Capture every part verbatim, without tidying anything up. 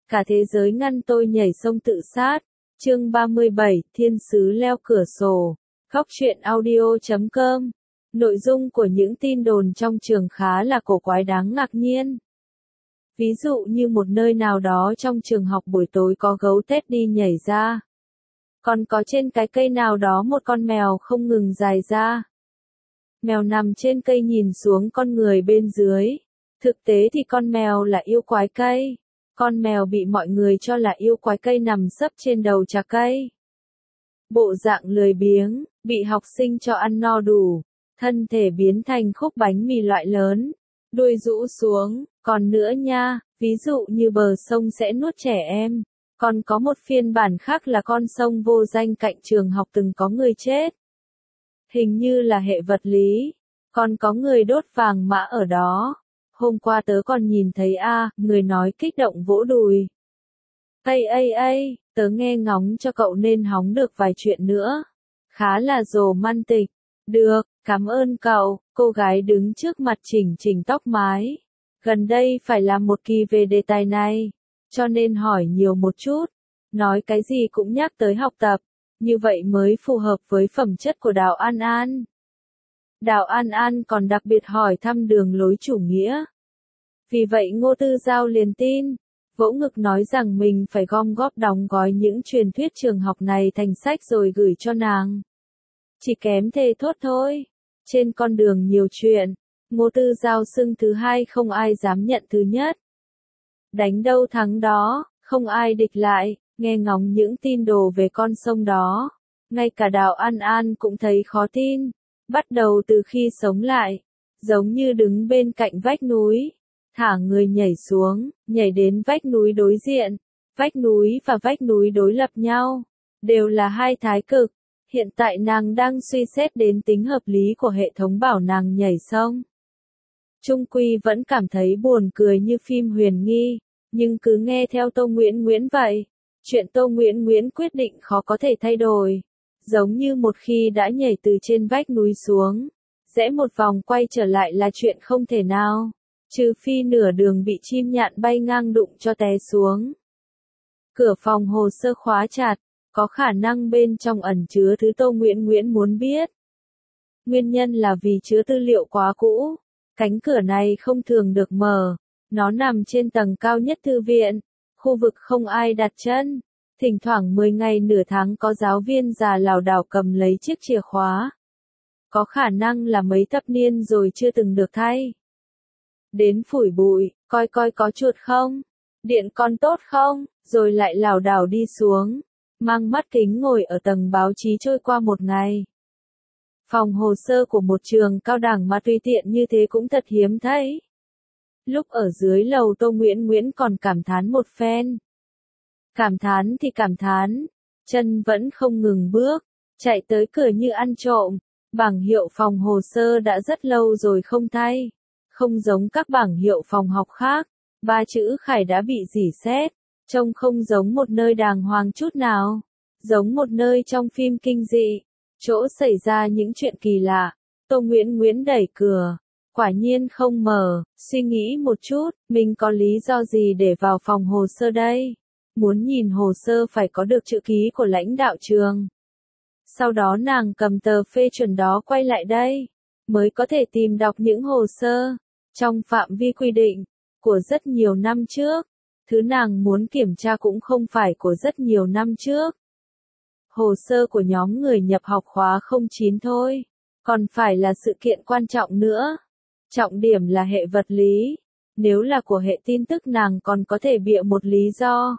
Cả thế giới ngăn tôi nhảy sông tự sát. Chương ba mươi bảy, Thiên sứ leo cửa sổ. Góc truyện audio chấm com. Nội dung của những tin đồn trong trường khá là cổ quái đáng ngạc nhiên. Ví dụ như một nơi nào đó trong trường học buổi tối có gấu Teddy nhảy ra. Còn có trên cái cây nào đó một con mèo không ngừng dài ra. Mèo nằm trên cây nhìn xuống con người bên dưới. Thực tế thì con mèo là yêu quái cây. Con mèo bị mọi người cho là yêu quái cây nằm sấp trên đầu chạc cây. Bộ dạng lười biếng, bị học sinh cho ăn no đủ, thân thể biến thành khúc bánh mì loại lớn, đuôi rũ xuống, còn nữa nha, ví dụ như bờ sông sẽ nuốt trẻ em, còn có một phiên bản khác là con sông vô danh cạnh trường học từng có người chết. Hình như là hệ vật lý, còn có người đốt vàng mã ở đó. Hôm qua tớ còn nhìn thấy a, à, người nói kích động vỗ đùi. Ây ây ây, tớ nghe ngóng cho cậu nên hóng được vài chuyện nữa. Khá là romantic. Được, cảm ơn cậu. Cô gái đứng trước mặt chỉnh chỉnh tóc mái. Gần đây phải làm một kỳ về đề tài này, cho nên hỏi nhiều một chút. Nói cái gì cũng nhắc tới học tập, như vậy mới phù hợp với phẩm chất của Đào An An. Đào An An còn đặc biệt hỏi thăm đường lối chủ nghĩa. Vì vậy Ngô Tư Giao liền tin, vỗ ngực nói rằng mình phải gom góp đóng gói những truyền thuyết trường học này thành sách rồi gửi cho nàng. Chỉ kém thề thốt thôi. Trên con đường nhiều chuyện, Ngô Tư Giao xưng thứ hai không ai dám nhận thứ nhất. Đánh đâu thắng đó, không ai địch lại, nghe ngóng những tin đồ về con sông đó. Ngay cả Đào An An cũng thấy khó tin. Bắt đầu từ khi sống lại, giống như đứng bên cạnh vách núi, thả người nhảy xuống, nhảy đến vách núi đối diện, vách núi và vách núi đối lập nhau, đều là hai thái cực. Hiện tại nàng đang suy xét đến tính hợp lý của hệ thống bảo nàng nhảy sông. Trung quy vẫn cảm thấy buồn cười như phim huyền nghi, nhưng cứ nghe theo Tô Nguyễn Nguyễn vậy. Chuyện Tô Nguyễn Nguyễn quyết định khó có thể thay đổi. Giống như một khi đã nhảy từ trên vách núi xuống, rẽ một vòng quay trở lại là chuyện không thể nào, trừ phi nửa đường bị chim nhạn bay ngang đụng cho té xuống. Cửa phòng hồ sơ khóa chặt, có khả năng bên trong ẩn chứa thứ Tô Nguyễn Nguyễn muốn biết. Nguyên nhân là vì chứa tư liệu quá cũ, cánh cửa này không thường được mở, nó nằm trên tầng cao nhất thư viện, khu vực không ai đặt chân. Thỉnh thoảng mười ngày nửa tháng có giáo viên già lảo đảo cầm lấy chiếc chìa khóa. Có khả năng là mấy thập niên rồi chưa từng được thay. Đến phủi bụi, coi coi có chuột không, điện còn tốt không, rồi lại lảo đảo đi xuống, mang mắt kính ngồi ở tầng báo chí trôi qua một ngày. Phòng hồ sơ của một trường cao đẳng mà tùy tiện như thế cũng thật hiếm thấy. Lúc ở dưới lầu Tô Nguyễn Nguyễn còn cảm thán một phen. Cảm thán thì cảm thán, chân vẫn không ngừng bước, chạy tới cửa như ăn trộm. Bảng hiệu phòng hồ sơ đã rất lâu rồi không thay, không giống các bảng hiệu phòng học khác, ba chữ Khải đã bị rỉ sét, trông không giống một nơi đàng hoàng chút nào, giống một nơi trong phim kinh dị, chỗ xảy ra những chuyện kỳ lạ. Tô Nguyễn Nguyễn đẩy cửa, quả nhiên không mở, suy nghĩ một chút, mình có lý do gì để vào phòng hồ sơ đây? Muốn nhìn hồ sơ phải có được chữ ký của lãnh đạo trường. Sau đó nàng cầm tờ phê chuẩn đó quay lại đây, mới có thể tìm đọc những hồ sơ, trong phạm vi quy định, của rất nhiều năm trước. Thứ nàng muốn kiểm tra cũng không phải của rất nhiều năm trước. Hồ sơ của nhóm người nhập học khóa không chín thôi, còn phải là sự kiện quan trọng nữa. Trọng điểm là hệ vật lý, nếu là của hệ tin tức nàng còn có thể bịa một lý do.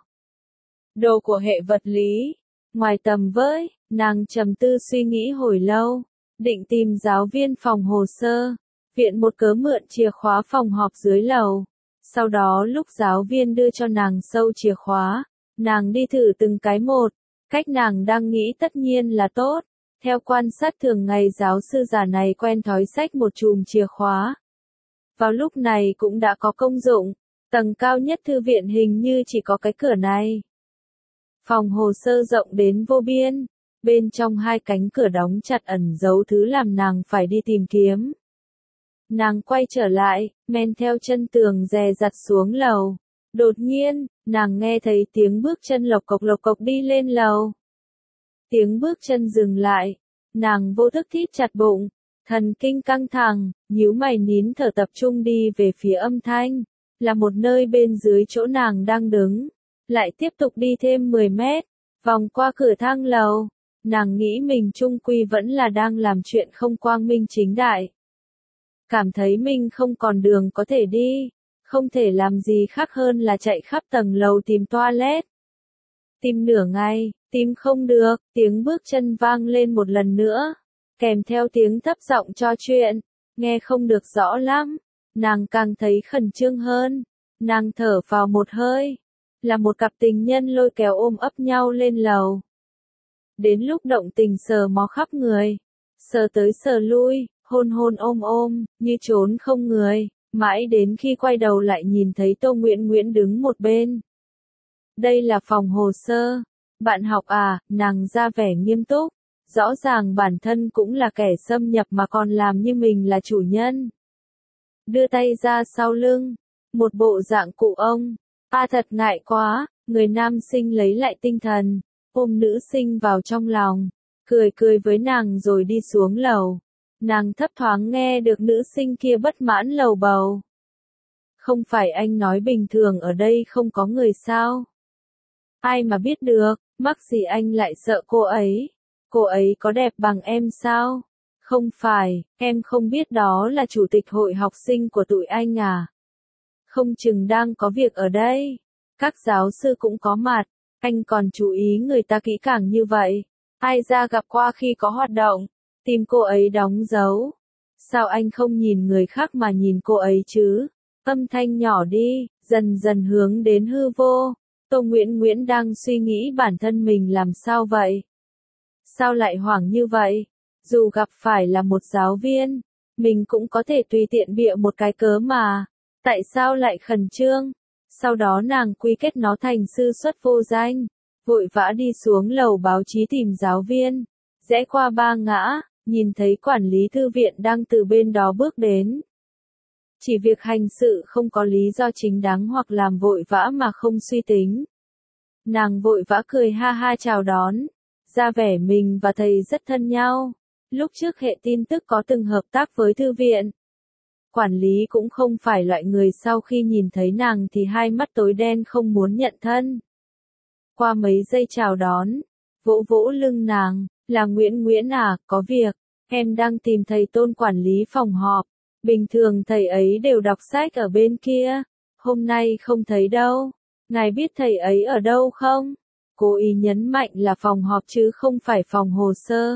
Đồ của hệ vật lý, ngoài tầm với, nàng trầm tư suy nghĩ hồi lâu, định tìm giáo viên phòng hồ sơ, viện một cớ mượn chìa khóa phòng họp dưới lầu. Sau đó lúc giáo viên đưa cho nàng sâu chìa khóa, nàng đi thử từng cái một, cách nàng đang nghĩ tất nhiên là tốt. Theo quan sát thường ngày giáo sư già này quen thói xách một chùm chìa khóa. Vào lúc này cũng đã có công dụng, tầng cao nhất thư viện hình như chỉ có cái cửa này. Phòng hồ sơ rộng đến vô biên, bên trong hai cánh cửa đóng chặt ẩn giấu thứ làm nàng phải đi tìm kiếm. Nàng quay trở lại, men theo chân tường dè dặt xuống lầu. Đột nhiên, nàng nghe thấy tiếng bước chân lộc cộc lộc cộc đi lên lầu. Tiếng bước chân dừng lại, nàng vô thức thít chặt bụng, thần kinh căng thẳng, nhíu mày nín thở tập trung đi về phía âm thanh, là một nơi bên dưới chỗ nàng đang đứng, lại tiếp tục đi thêm mười mét, vòng qua cửa thang lầu, nàng nghĩ mình chung quy vẫn là đang làm chuyện không quang minh chính đại. Cảm thấy mình không còn đường có thể đi, không thể làm gì khác hơn là chạy khắp tầng lầu tìm toilet. Tìm nửa ngày, tìm không được, tiếng bước chân vang lên một lần nữa, kèm theo tiếng thấp giọng trò chuyện, nghe không được rõ lắm, nàng càng thấy khẩn trương hơn, nàng thở vào một hơi, là một cặp tình nhân lôi kéo ôm ấp nhau lên lầu. Đến lúc động tình sờ mó khắp người, sờ tới sờ lui, hôn hôn ôm ôm, như trốn không người, mãi đến khi quay đầu lại nhìn thấy Tô Nguyễn Nguyễn đứng một bên. Đây là phòng hồ sơ. Bạn học à, nàng ra vẻ nghiêm túc. Rõ ràng bản thân cũng là kẻ xâm nhập mà còn làm như mình là chủ nhân. Đưa tay ra sau lưng. Một bộ dạng cụ ông. À thật ngại quá, người nam sinh lấy lại tinh thần. Ôm nữ sinh vào trong lòng. Cười cười với nàng rồi đi xuống lầu. Nàng thấp thoáng nghe được nữ sinh kia bất mãn lầu bầu. Không phải anh nói bình thường ở đây không có người sao? Ai mà biết được, mắc gì anh lại sợ cô ấy? Cô ấy có đẹp bằng em sao? Không phải, em không biết đó là chủ tịch hội học sinh của tụi anh à? Không chừng đang có việc ở đây. Các giáo sư cũng có mặt, anh còn chú ý người ta kỹ càng như vậy. Ai ra gặp qua khi có hoạt động, tìm cô ấy đóng dấu. Sao anh không nhìn người khác mà nhìn cô ấy chứ? Âm thanh nhỏ đi, dần dần hướng đến hư vô. Tô Nguyễn Nguyễn đang suy nghĩ bản thân mình làm sao vậy? Sao lại hoảng như vậy? Dù gặp phải là một giáo viên, mình cũng có thể tùy tiện bịa một cái cớ mà. Tại sao lại khẩn trương? Sau đó nàng quy kết nó thành sư xuất vô danh, vội vã đi xuống lầu báo chí tìm giáo viên, rẽ qua ba ngã, nhìn thấy quản lý thư viện đang từ bên đó bước đến. Chỉ việc hành sự không có lý do chính đáng hoặc làm vội vã mà không suy tính. Nàng vội vã cười ha ha chào đón, ra vẻ mình và thầy rất thân nhau. Lúc trước hệ tin tức có từng hợp tác với thư viện. Quản lý cũng không phải loại người sau khi nhìn thấy nàng thì hai mắt tối đen không muốn nhận thân. Qua mấy giây chào đón, vỗ vỗ lưng nàng, là Nguyễn Nguyễn à, có việc, em đang tìm thầy Tôn quản lý phòng họp. Bình thường thầy ấy đều đọc sách ở bên kia, hôm nay không thấy đâu. Ngài biết thầy ấy ở đâu không? Cố ý nhấn mạnh là phòng họp chứ không phải phòng hồ sơ.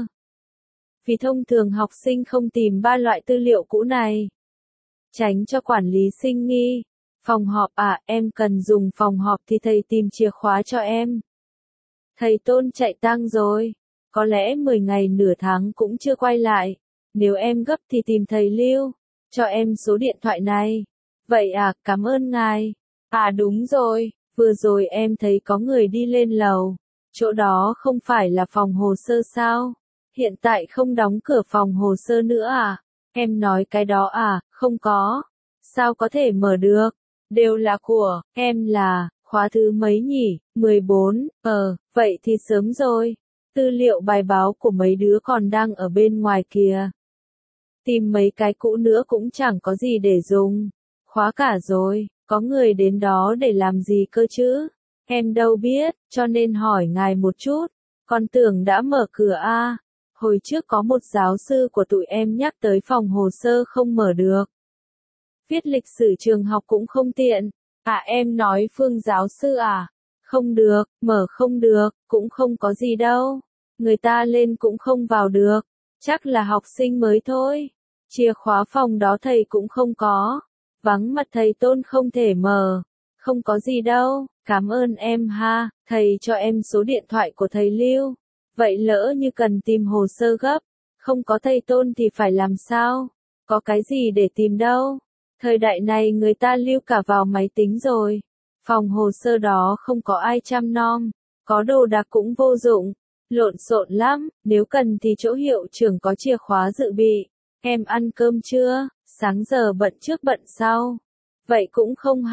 Vì thông thường học sinh không tìm ba loại tư liệu cũ này. Tránh cho quản lý sinh nghi. Phòng họp à, em cần dùng phòng họp thì thầy tìm chìa khóa cho em. Thầy Tôn chạy tang rồi. Có lẽ mười ngày nửa tháng cũng chưa quay lại. Nếu em gấp thì tìm thầy Lưu. Cho em số điện thoại này. Vậy à, cảm ơn ngài. À đúng rồi, vừa rồi em thấy có người đi lên lầu. Chỗ đó không phải là phòng hồ sơ sao? Hiện tại không đóng cửa phòng hồ sơ nữa à? Em nói cái đó à, không có. Sao có thể mở được? Đều là của, em là, khóa thứ mấy nhỉ? mười bốn, ờ, vậy thì sớm rồi. Tư liệu bài báo của mấy đứa còn đang ở bên ngoài kìa. Tìm mấy cái cũ nữa cũng chẳng có gì để dùng. Khóa cả rồi, có người đến đó để làm gì cơ chứ? Em đâu biết, cho nên hỏi ngài một chút. Con tưởng đã mở cửa a. Hồi trước có một giáo sư của tụi em nhắc tới phòng hồ sơ không mở được. Viết lịch sử trường học cũng không tiện. À em nói Phương giáo sư à? Không được, mở không được, cũng không có gì đâu. Người ta lên cũng không vào được. Chắc là học sinh mới thôi. Chìa khóa phòng đó thầy cũng không có. Vắng mặt thầy Tôn không thể mở. Không có gì đâu, cảm ơn em ha, thầy cho em số điện thoại của thầy Lưu. Vậy lỡ như cần tìm hồ sơ gấp, không có thầy Tôn thì phải làm sao? Có cái gì để tìm đâu? Thời đại này người ta lưu cả vào máy tính rồi. Phòng hồ sơ đó không có ai chăm nom, có đồ đạc cũng vô dụng, lộn xộn lắm, nếu cần thì chỗ hiệu trưởng có chìa khóa dự bị. Em ăn cơm chưa? Sáng giờ bận trước bận sau. Vậy cũng không hẳn,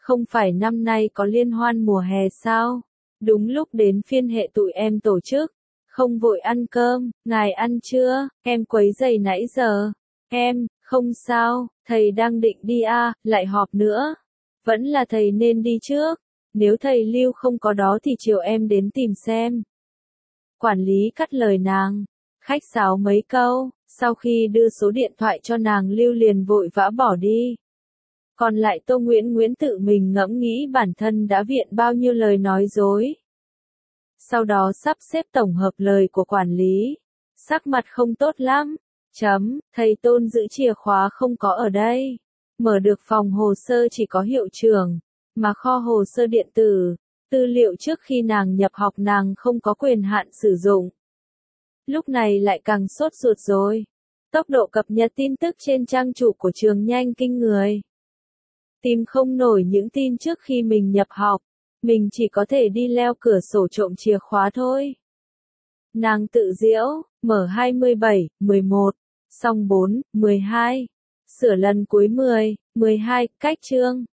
Không phải năm nay có liên hoan mùa hè sao? Đúng lúc đến phiên hệ tụi em tổ chức. Không vội ăn cơm, ngài ăn chưa? Em quấy rầy nãy giờ. Em, không sao, thầy đang định đi à, lại họp nữa. Vẫn là thầy nên đi trước. Nếu thầy Lưu không có đó thì chiều em đến tìm xem. Quản lý cắt lời nàng. Khách sáo mấy câu, sau khi đưa số điện thoại cho nàng Lưu liền vội vã bỏ đi. Còn lại Tô Nguyễn Nguyễn tự mình ngẫm nghĩ bản thân đã viện bao nhiêu lời nói dối. Sau đó sắp xếp tổng hợp lời của quản lý. Sắc mặt không tốt lắm. Chấm, thầy Tôn giữ chìa khóa không có ở đây. Mở được phòng hồ sơ chỉ có hiệu trưởng, mà kho hồ sơ điện tử, tư liệu trước khi nàng nhập học nàng không có quyền hạn sử dụng. Lúc này lại càng sốt ruột rồi. Tốc độ cập nhật tin tức trên trang chủ của trường nhanh kinh người. Tìm không nổi những tin trước khi mình nhập học, mình chỉ có thể đi leo cửa sổ trộm chìa khóa thôi. Nàng tự giễu, mở hai mươi bảy, mười một, xong bốn, mười hai. Sửa lần cuối mười, mười hai, cách chương.